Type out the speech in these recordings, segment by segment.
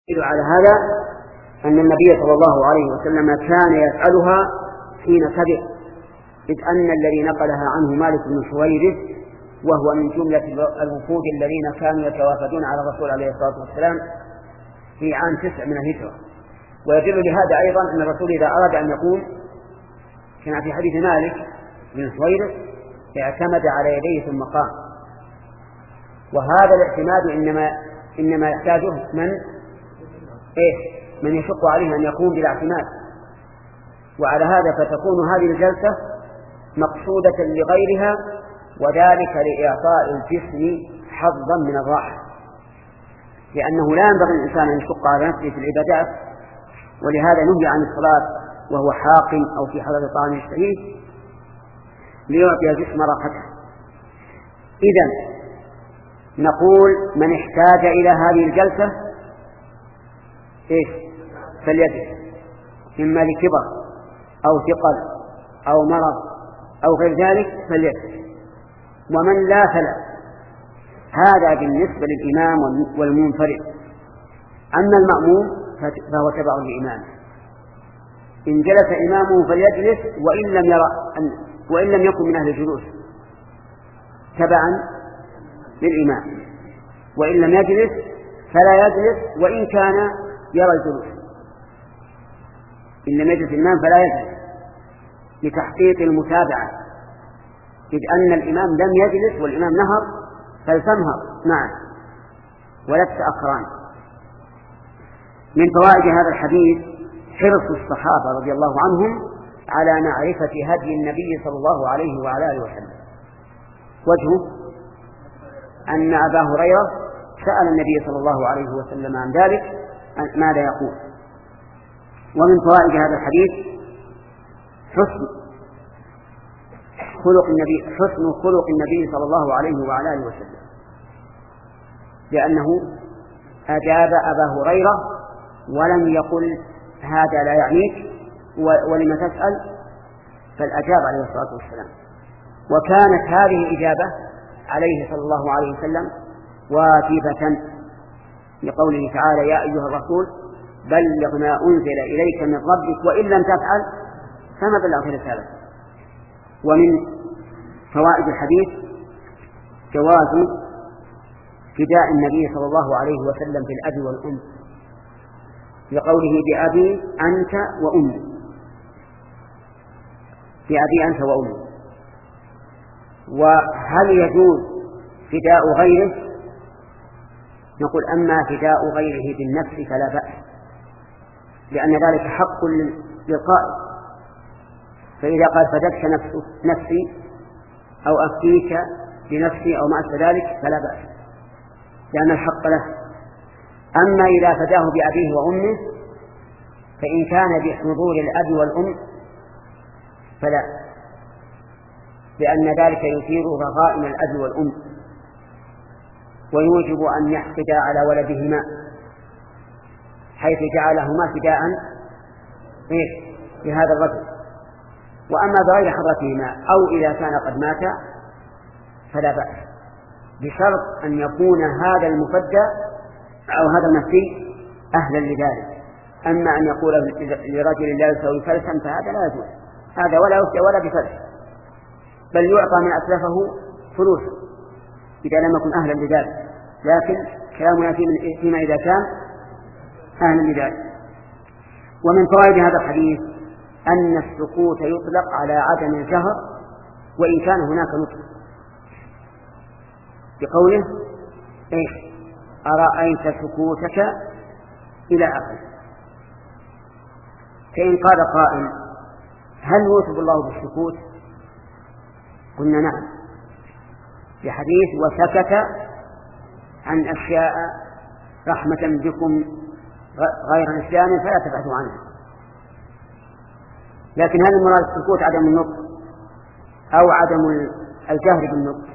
يدل على هذا أن النبي صلى الله عليه وسلم كان يفعلها حين سبق، إذ أن الذي نقلها عنه مالك بن حويرث، وهو من جملة الوفود الذين كانوا يتوافدون على الرسول عليه الصلاة والسلام في عام 9 من الهجرة. ويدل لهذا أيضا أن الرسول إذا أراد أن يقوم كما في حديث مالك بن حويرث اعتمد على يديه ثم قام. وهذا الاعتماد إنما يحتاجه من يشق عليه أن يقوم بلا اعتماد. وعلى هذا فتكون هذه الجلسة مقصودة لغيرها، وذلك لإعطاء الجسم حظا من الراحة، لأنه لا ينبغي الإنسان أن يشق على نفسه في العبادات، ولهذا نهي عن الصلاة وهو حاق أو في حضر طعام يشتهيه ليعطي الجسم راحته. إذن نقول من احتاج إلى هذه الجلسة فليجلس، إما لكبر أو ثقل أو مرض أو غير ذلك فليجلس، ومن لا فلا. هذا بالنسبة للإمام والمنفرد. أما المأموم فهو تبع لإمامه، إن جلس إمامه فليجلس وإن لم يكن من أهل الجلوس تبعا للإمام، وإن لم يجلس فلا يجلس وإن كان يرى الجلوس. إن لم يجلس الإمام فلا يجلس لتحقيق المتابعة، إذ أن الإمام لم يجلس والإمام نهر فلتنهر معه ولا تتأخران. من فوائد هذا الحديث حرص الصحابة رضي الله عنهم على معرفة هدي النبي صلى الله عليه وعلى آله وسلم. وجهه أن أبا هريرة سأل النبي صلى الله عليه وسلم عن ذلك ماذا يقول. ومن فوائد هذا الحديث حسن خلق النبي صلى الله عليه وعلى آله وسلم، لأنه أجاب أبا هريرة ولم يقل هذا لا يعنيك ولم تسأل، فالأجاب عليه الصلاة والسلام. وكانت هذه الإجابة عليه صلى الله عليه وسلم واجبة لقوله تعالى يا أيها الرسول بلغ ما أنزل إليك من ربك وإن لم تفعل فما بلغت رسالته. ومن فوائد الحديث جواز فداء النبي صلى الله عليه وسلم بالأب والأم، لقوله بأبي أنت وأمي، بأبي أنت وأمي. وهل يجوز فداء غيره؟ نقول أما فداء غيره بالنفس فلا بأس، لأن ذلك حق للقائل، فإذا قال فدتك نفسي أو أفديك بنفسي أو ما أشبه ذلك فلا بأس، لأن الحق له. أما إذا فداه بأبيه وأمه فإن كان بحضور الأب والأم فلا، لأن ذلك يثير رغائم الأب والأم ويوجب أن يحقد على ولدهما، حيث جعلهما فداء لهذا الرجل. وأما بغير حضرتهما أو إذا كان قد مات فلا بأس، بشرط أن يكون هذا المفدى أو هذا المفدي أهلا لذلك. أما أن يقول لرجل لا يسوي فلسا فهذا لا يجوز، هذا ولا يفتى ولا بفلس، بل يعطى من أسلفه فلوس إذا لم يكن أهلا لذلك، لكن كلامنا فيما إذا كان أهلا لذلك. ومن فوائد هذا الحديث أن السكوت يطلق على عدم الجهر وإن كان هناك نطق، بقوله أرأيت سكوتك إلى آخره. فإن قال قائل هل يوصف الله بالسكوت؟ قلنا نعم، في حديث وسكت عن أشياء رحمة بكم غير نسيان فلا تبعدوا عنها. لكن هل المراد السكوت عدم النطق أو عدم الجهر بالنطق؟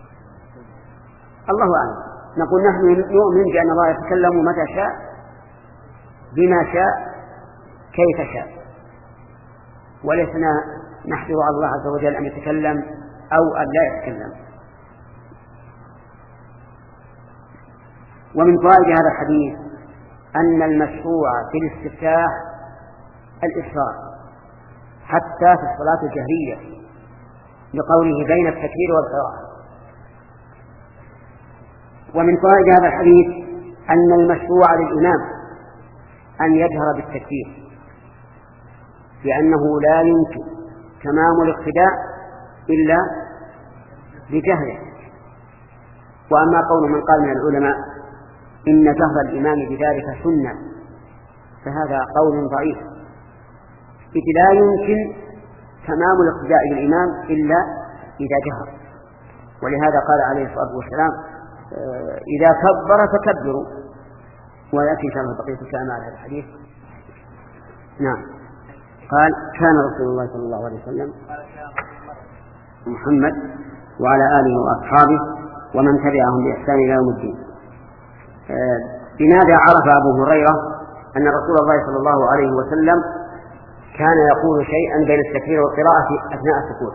الله أعلم. نقول نحن نؤمن بأن الله يتكلم متى شاء بما شاء كيف شاء، ولسنا نحذر على الله عز وجل أن يتكلم أو أن لا يتكلم. ومن فوائد هذا الحديث أن المشروع في الاستفتاح الإسرار حتى في الصلاة الجهرية لقوله بين التكبير والقراءة. ومن فوائد هذا الحديث أن المشروع للإمام أن يجهر بالتكبير، لأنه لا يمكن تمام الاقتداء إلا بجهره. وأما قول من قال من العلماء إن جهر الإمام بذلك سنة فهذا قول ضعيف، إذ لا يمكن تمام الاقتداء بالإمام إلا إذا جهر. ولهذا قال عليه الصلاة والسلام إذا كبر فكبروا، ويأتي إن شاء الله بقية الكلام على هذا الحديث. نعم. قال كان رسول الله صلى الله عليه وسلم محمد وعلى آله وأصحابه ومن تبعهم بإحسان إلى يوم الدين. بماذا عرف أبو هريرة أن رسول الله صلى الله عليه وسلم كان يقول شيئا بين التكبير والقراءة أثناء السكوت؟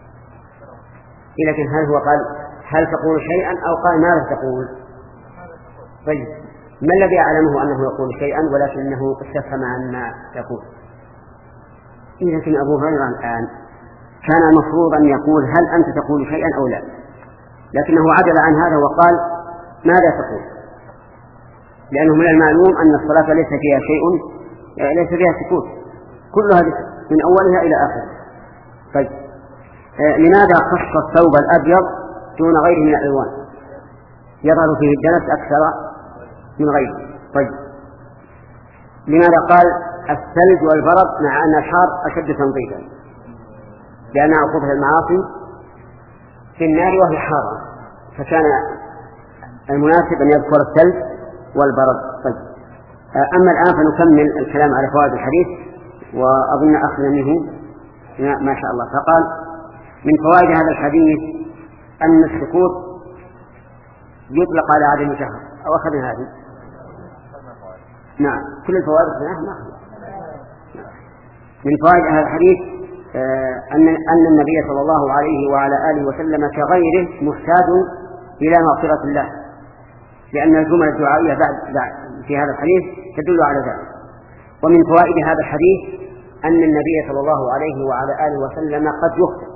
لكن هل هو قال هل تقول شيئا أو قال ماذا تقول؟ طيب ما الذي أعلمه أنه يقول شيئا ولكنه استفهم عن ما يقول؟ لكن أبو هريرة الآن كان المفروض أن يقول هل أنت تقول شيئا أو لا، لكنه عدل عن هذا وقال ماذا تقول، لأنه من المعلوم أن الصلاة ليس فيها شيء، ليس فيها سكوت، كلها من أولها إلى آخرها. طيب لماذا خص الثوب الأبيض دون غيره من الألوان؟ يظهر فيه الدنس أكثر من غيره. طيب لماذا قال الثلج والبرد مع أن الحار أشد تنظيفا؟ لأن عقوبة المعاصي في النار وهي حارة، فكان المناسب أن يذكر الثلج والبرد. طيب أما الآن فنكمل الكلام على فوائد الحديث، وأظن أخذنا منه ما شاء الله. فقال من فوائد هذا الحديث أن السكوت يطلق على عدم الجهر، أو أخذنا هذه؟ نعم كل الفوائد ما من فوائد هذا الحديث أن النبي صلى الله عليه وعلى آله وسلم كغيره محتاج إلى مغفرة الله، لأن الجمل الدعائية بعد في هذا الحديث تدل على ذلك. ومن فوائد هذا الحديث أن النبي صلى الله عليه وعلى آله وسلم قد يخطئ،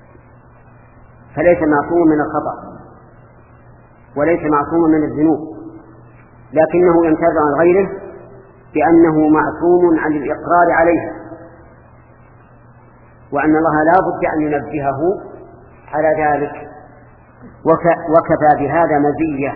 فليس معصوم من الخطأ وليس معصوم من الذنوب، لكنه يمتاز عن غيره بأنه معصوم عن الإقرار عليها، وأن الله لا بد أن ينبهه على ذلك، وكفى بهذا مزية.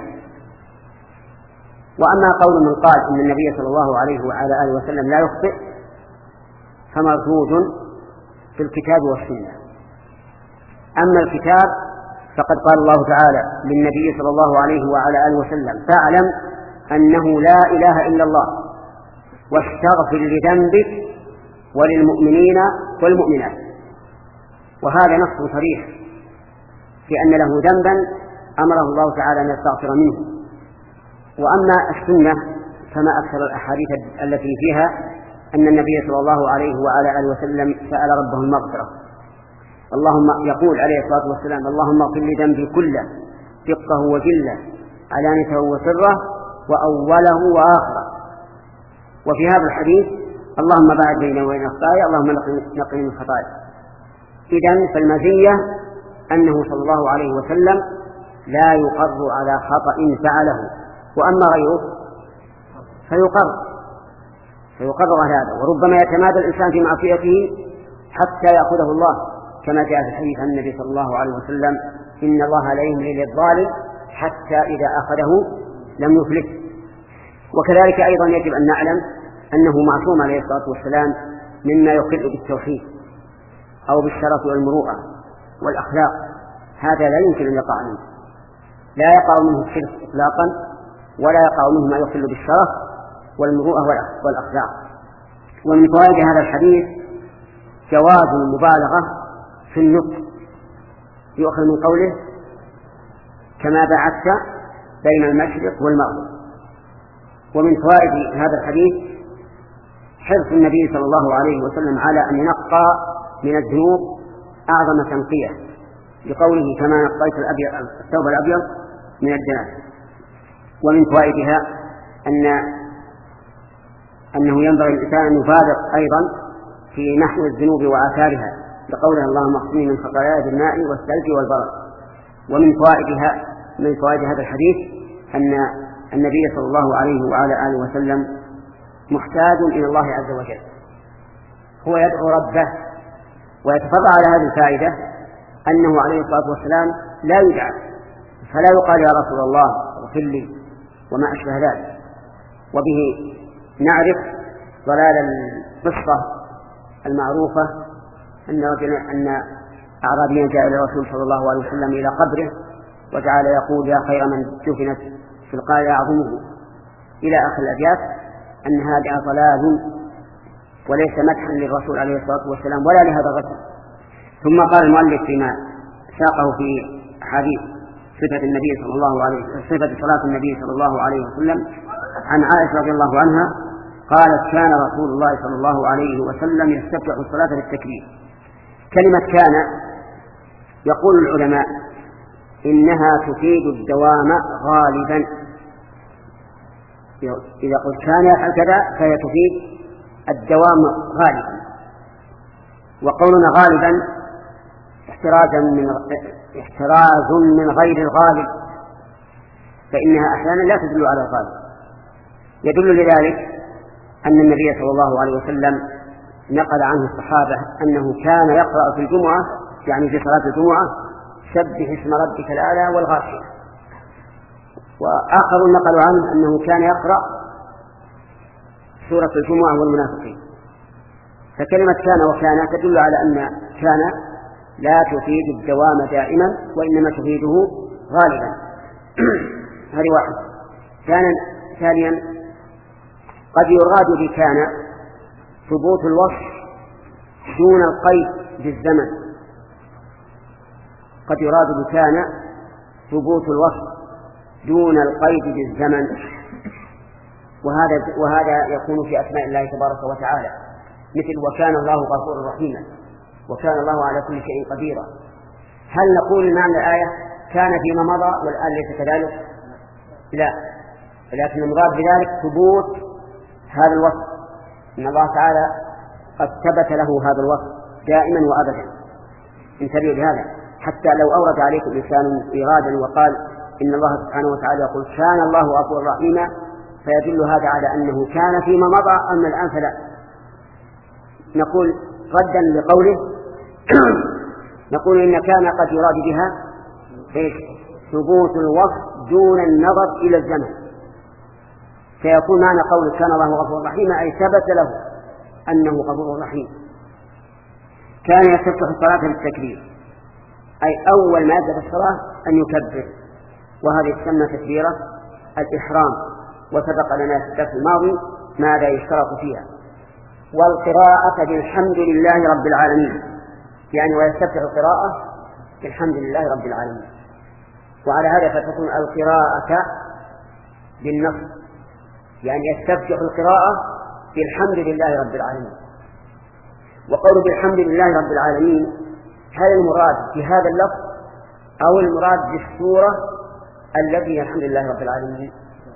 وأما قول من قال إن النبي صلى الله عليه وعلى آله وسلم لا يخطئ فمردود في الكتاب والسنة. أما الكتاب فقد قال الله تعالى للنبي صلى الله عليه وعلى آله وسلم فاعلم أنه لا إله إلا الله واستغفر لذنبك وللمؤمنين والمؤمنات. وهذا نص صريح في أن له ذنبا أمره الله تعالى أن يستغفر منه. وأما السنة فما أكثر الأحاديث التي فيها أن النبي صلى الله عليه وعلى آله وسلم سأل ربه المغفرة. اللهم يقول عليه الصلاة والسلام اللهم اغفر لي ذنبي كله دقه وجله علانيته وسره وأوله وآخره. وفي هذا الحديث اللهم باعد بيني وبين خطاياي اللهم نقني من خطاياي. إذن فالمزية أنه صلى الله عليه وسلم لا يقر على خطأ فعله، وأما غيره فيقر على هذا، وربما يتمادى الإنسان في معصيته حتى يأخذه الله، كما جاء في حديث النبي صلى الله عليه وسلم إن الله لا يملي للظالم حتى إذا أخذه لم يفلته. وكذلك أيضا يجب أن نعلم أنه معصوم عليه الصلاة والسلام مما يخل بالتوحيد أو بالشرف والمروءة والأخلاق، هذا لا يمكن أن يقع منه، لا يقع منه الشرك إطلاقا ولا يقع منه ما يخل بالشرف والمروءة والأخلاق. ومن فوائد هذا الحديث جواز المبالغة في النطق، يؤخذ من قوله كما بعثت بين المشرق والمغرب. ومن فوائد هذا الحديث حرص النبي صلى الله عليه وسلم على أن ينقى من الذنوب أعظم تنقية، لقوله كما نقيت الثوب الأبيض من الدنس. ومن فوائدها أن أنه ينبغي الإنسان أن يبالغ أيضا في نحو الذنوب وآثارها، لقوله اللهم اغسلني من خطاياي بالماء والثلج والبرد. من فوائد هذا الحديث أن النبي صلى الله عليه وعلى آله وسلم محتاج إلى الله عز وجل، هو يدعو ربه. ويتفضل على هذه الفائدة أنه عليه الصلاة والسلام لا يدعى، فلا يقال يا رسول الله اغفر لي وما أشبه ذلك. وبه نعرف ضلال القصة المعروفة أن أعرابيا جاء إلى الرسول صلى الله عليه وسلم إلى قبره وجعل يقول يا خير من دفنت في القاع أعظمه إلى آخر الأبيات، أن هذا ضلال وليس مدحا للرسول عليه الصلاة والسلام ولا لهذا الرجل. ثم قال المؤلف فيما ساقه في حديث صفة صلاة النبي صلى الله عليه وسلم عن عائشة رضي الله عنها قالت كان رسول الله صلى الله عليه وسلم يستفتح الصلاة بالتكبير. كلمة كان يقول العلماء إنها تفيد الدوام غالبا، إذا قلت كان يفعل كذا فهي تفيد الدوام غالبا. وقولنا غالبا احتراز من غير الغالب، فإنها أحيانا لا تدل على الغالب. يدل لذلك أن النبي صلى الله عليه وسلم نقل عنه الصحابة أنه كان يقرأ في الجمعة، يعني في صلاة الجمعة، سبح اسم ربك الأعلى والغاشية. وآخر نقل عنه أنه كان يقرأ سورة الجمعة والمنافقين. فكلمة كان وكان تدل على أن كان لا تفيد الدوام دائما وإنما تفيده غالبا. هذه واحد. ثانيا قد يراد بكان ثبوت الوصف دون القيد بالزمن، قد يراد بكان ثبوت الوصف دون القيد بالزمن، وهذا يكون في أسماء الله تبارك وتعالى، مثل وكان الله غفورا رحيما، وكان الله على كل شيء قديرا. هل نقول معنى الآية كان فيما مضى والآن ليس كذلك؟ لا، لكن المراد بذلك ثبوت هذا الوصف، إن الله تعالى قد ثبت له هذا الوصف دائما وأبدا. انتبهوا لهذا، حتى لو أورد عليكم إنسان إيرادا وقال إن الله سبحانه وتعالى يقول كان الله غفورا رحيما، فيدل هذا على أنه كان فيما مضى، أما الآن فلا. نقول ردا لقوله نقول إن كان قد يراد بها ثبوت الوصف دون النظر إلى الزمن، فيكون معنى قول كان الله غفورا رحيما أي ثبت له أنه غفور رحيم. كان يستفتح الصلاة بالتكبير، أي أول ما يبدأ الصلاة أن يكبر، وهذه تسمى تكبيرة الإحرام، وسبق لنا في الدرس الماضي ماذا يشترط فيها. والقراءة بالحمد لله رب العالمين، يعني ويستفتح القراءة بالحمد لله رب العالمين. وعلى هذا فتكون القراءة بالنص، يعني يستفتح القراءة بالحمد لله رب العالمين. وقول بالحمد لله رب العالمين هل المراد بهذا اللفظ أو المراد بالسورة التي الحمد لله رب العالمين؟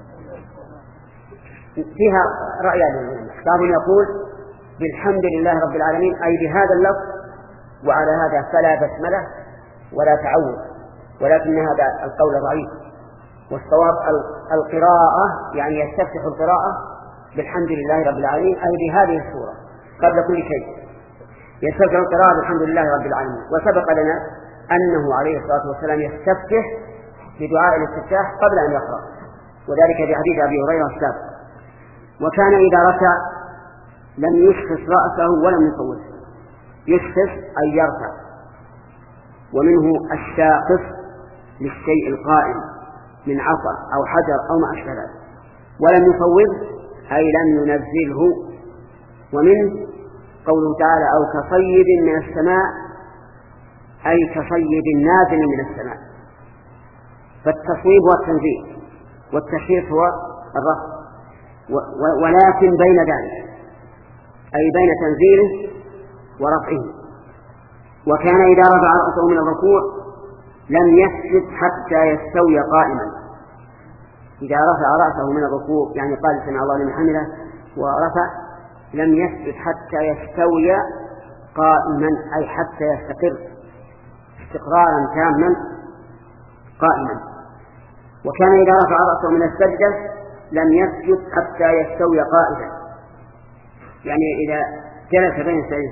فيها رأيان للعلماء، بعضهم يقول بالحمد لله رب العالمين أي بهذا اللفظ، وعلى هذا فلا بسملة ولا تعوذ، ولكن هذا القول ضعيف. والصواب القراءة يعني يستفتح القراءة بالحمد لله رب العالمين أي بهذه السورة قبل كل شيء، يستفتح القراءة بالحمد لله رب العالمين. وسبق لنا أنه عليه الصلاة والسلام يستفتح بدعاء الاستفتاح قبل أن يقرأ، وذلك في حديث أبي هريرة السابق. وكان إذا ركع لم يشخص رأسه ولم يصوته، يشخص أي يرفع، ومنه الشاخص للشيء القائم من عصا أو حجر أو ما أشبه ذلك، ولم يصوب أي لم ينزله. ومن قوله تعالى أو كصيب من السماء أي كصيب نازل من السماء، فالتصويب هو التنزيل والتشريف هو الرفع، ولكن بين ذلك أي بين تنزيله ورفعه. وكان إذا رفع رأسه من الركوع لم يسجد حتى يستوي قائما. إذا رفع رأسه من الركوع يعني قال سمع الله لمن حمده ورفع لم يسجد حتى يستوي قائما، أي حتى يستقر استقرارا تاما قائما. وكان إذا رفع رأسه من السجدة لم يسجد حتى يستوي قائدا، يعني إذا جلس بين